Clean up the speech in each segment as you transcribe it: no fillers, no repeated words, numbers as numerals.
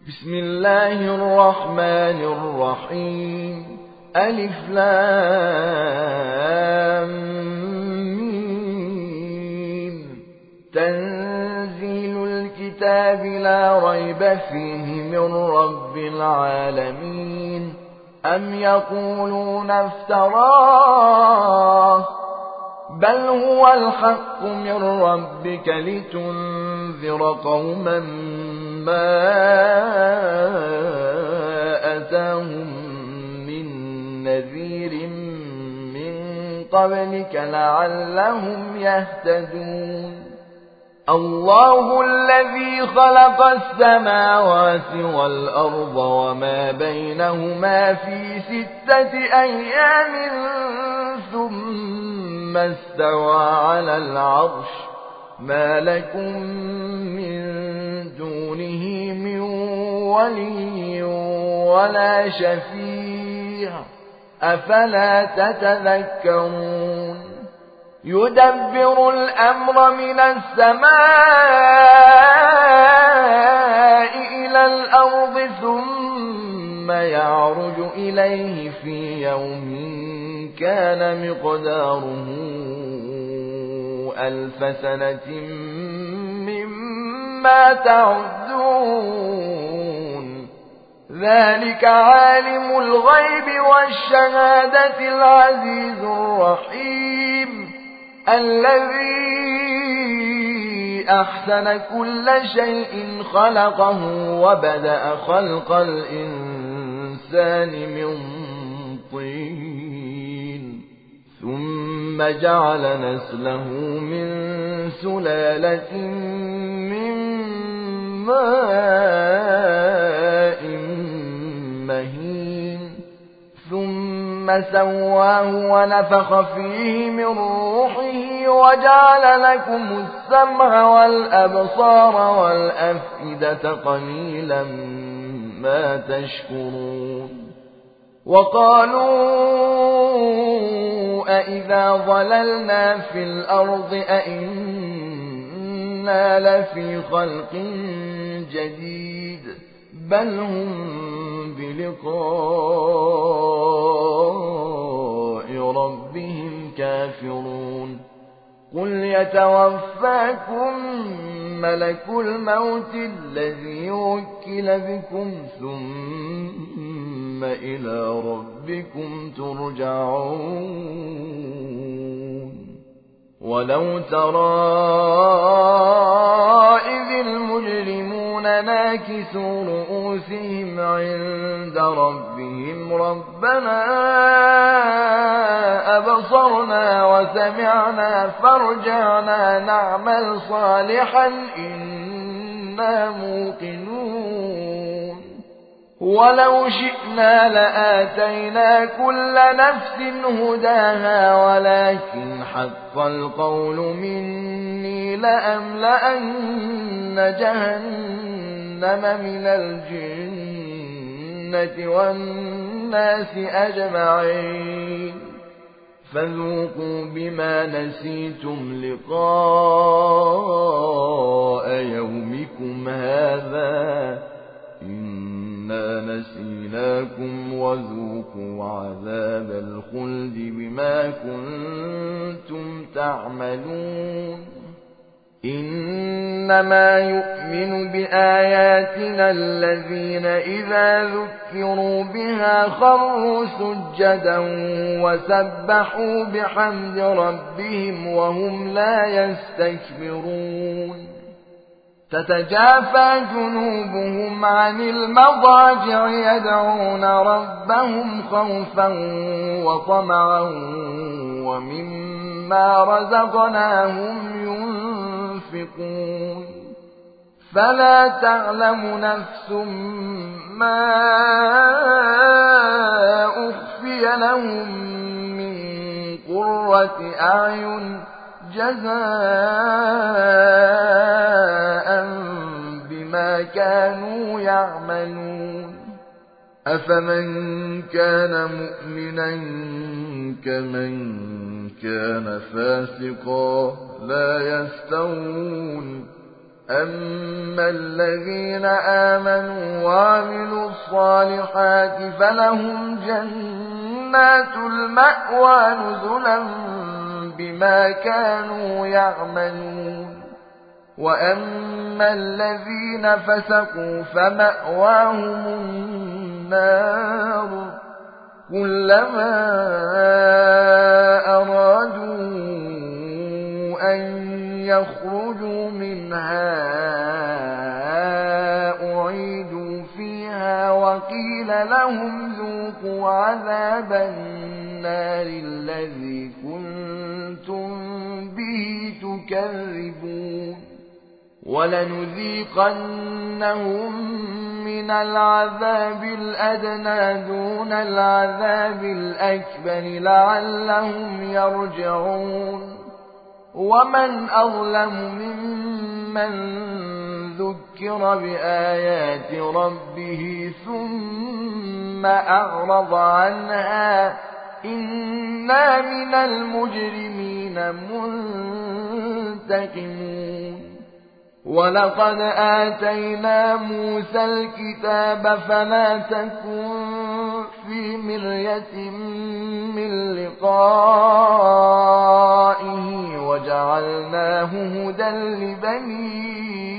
بسم الله الرحمن الرحيم. ألف لام ميم. تنزيل الكتاب لا ريب فيه من رب العالمين. أم يقولون افتراه بل هو الحق من ربك لتنذر قوما ما أتاهم من نذير من قبلك لعلهم يهتدون. الله الذي خلق السماوات والأرض وما بينهما في 6 أيام ثم استوى على العرش. ما لكم من دونه من ولي ولا شفيع أفلا تتذكرون. يدبر الأمر من السماء إلى الأرض ثم يعرج إليه في يوم كان مقداره 1000 سنة مما تعدون. ذلك عالم الغيب والشهادة العزيز الرحيم الذي أحسن كل شيء خلقه وبدأ خلق الإنسان من طين ثم جعل نسله من سلالة من ماء مهين ثم سواه ونفخ فيه من روحه وجعل لكم السمع والأبصار والأفئدة قليلا ما تشكرون. وقالوا أإذا ضللنا في الأرض أإنا لفي خلق جديد بل هم بلقاء ربهم كافرون. قل يتوفاكم ملك الموت الذي وكل بكم ثم إلى ربكم ترجعون. ولو ترى إذ المجرمون ناكسوا رؤوسهم عند ربهم ربنا أبصرنا وسمعنا فارجعنا نعمل صالحا إنا موقنون. ولو شئنا لآتينا كل نفس هداها ولكن حق القول مني لأملأن جهنم من الجنة والناس أجمعين. فذوقوا بما نسيتم لقاء يومكم هذا إنا نسيناكم وذوقوا عذاب الخلد بما كنتم تعملون. إنما يؤمن بآياتنا الذين إذا ذكروا بها خروا سجدا وسبحوا بحمد ربهم وهم لا يستكبرون. تتجافى جنوبهم عن المضاجع يدعون ربهم خوفا وطمعا ومما رزقناهم ينفقون. فلا تعلم نفس ما أخفي لهم من قرة أعين جزاء بما كانوا يعملون. أفمن كان مؤمنا كمن كان فاسقا لا يستوون أما الذين آمنوا وعملوا الصالحات فلهم جنات المأوى نزلا بما كانوا يعملون وأما الذين فسقوا فمأواهم النار كلما أرادوا أن يخرجوا منها أعيدوا فيها وقيل لهم ذوقوا عذاب النار الذي كنتم به تكذبون ولنذيقنهم من العذاب الأدنى دون العذاب الأكبر لعلهم يرجعون ومن أظلم ممن ذكر بآيات ربه ثم أعرض عنها إنا من المجرمين منتقمون ولقد آتينا موسى الكتاب فلا تكن في مرية من لقائه وجعلناه هدى لبني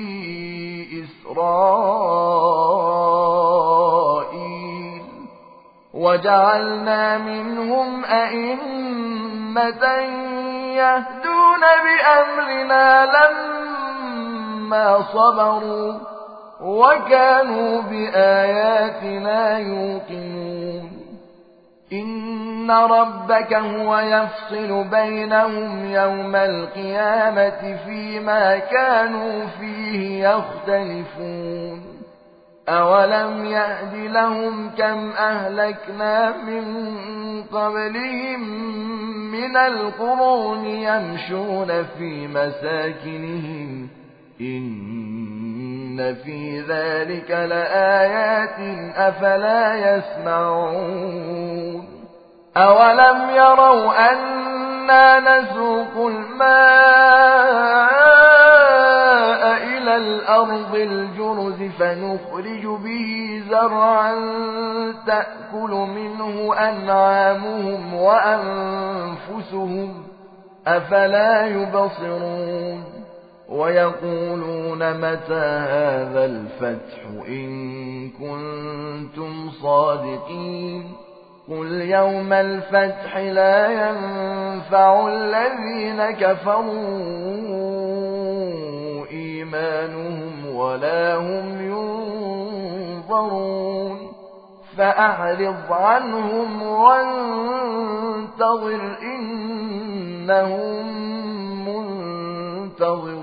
إسرائيل وجعلنا منهم أئمة يهدون بأمرنا لما صبروا وكانوا بآياتنا يوقنون إن ربك هو يفصل بينهم يوم القيامة فيما كانوا فيه يختلفون أولم يهد لهم كم أهلكنا من قبلهم من القرون يمشون في مساكنهم إن في ذلك لآيات أفلا يسمعون أولم يروا أنا نسوق الماء إلى الأرض الجرز فنخرج به زرعا تأكل منه أنعامهم وأنفسهم أفلا يبصرون ويقولون متى هذا الفتح إن كنتم صادقين قل يوم الفتح لا ينفع الذين كفروا إيمانهم ولا هم ينظرون فأعرض عنهم وانتظر إنهم منتظرون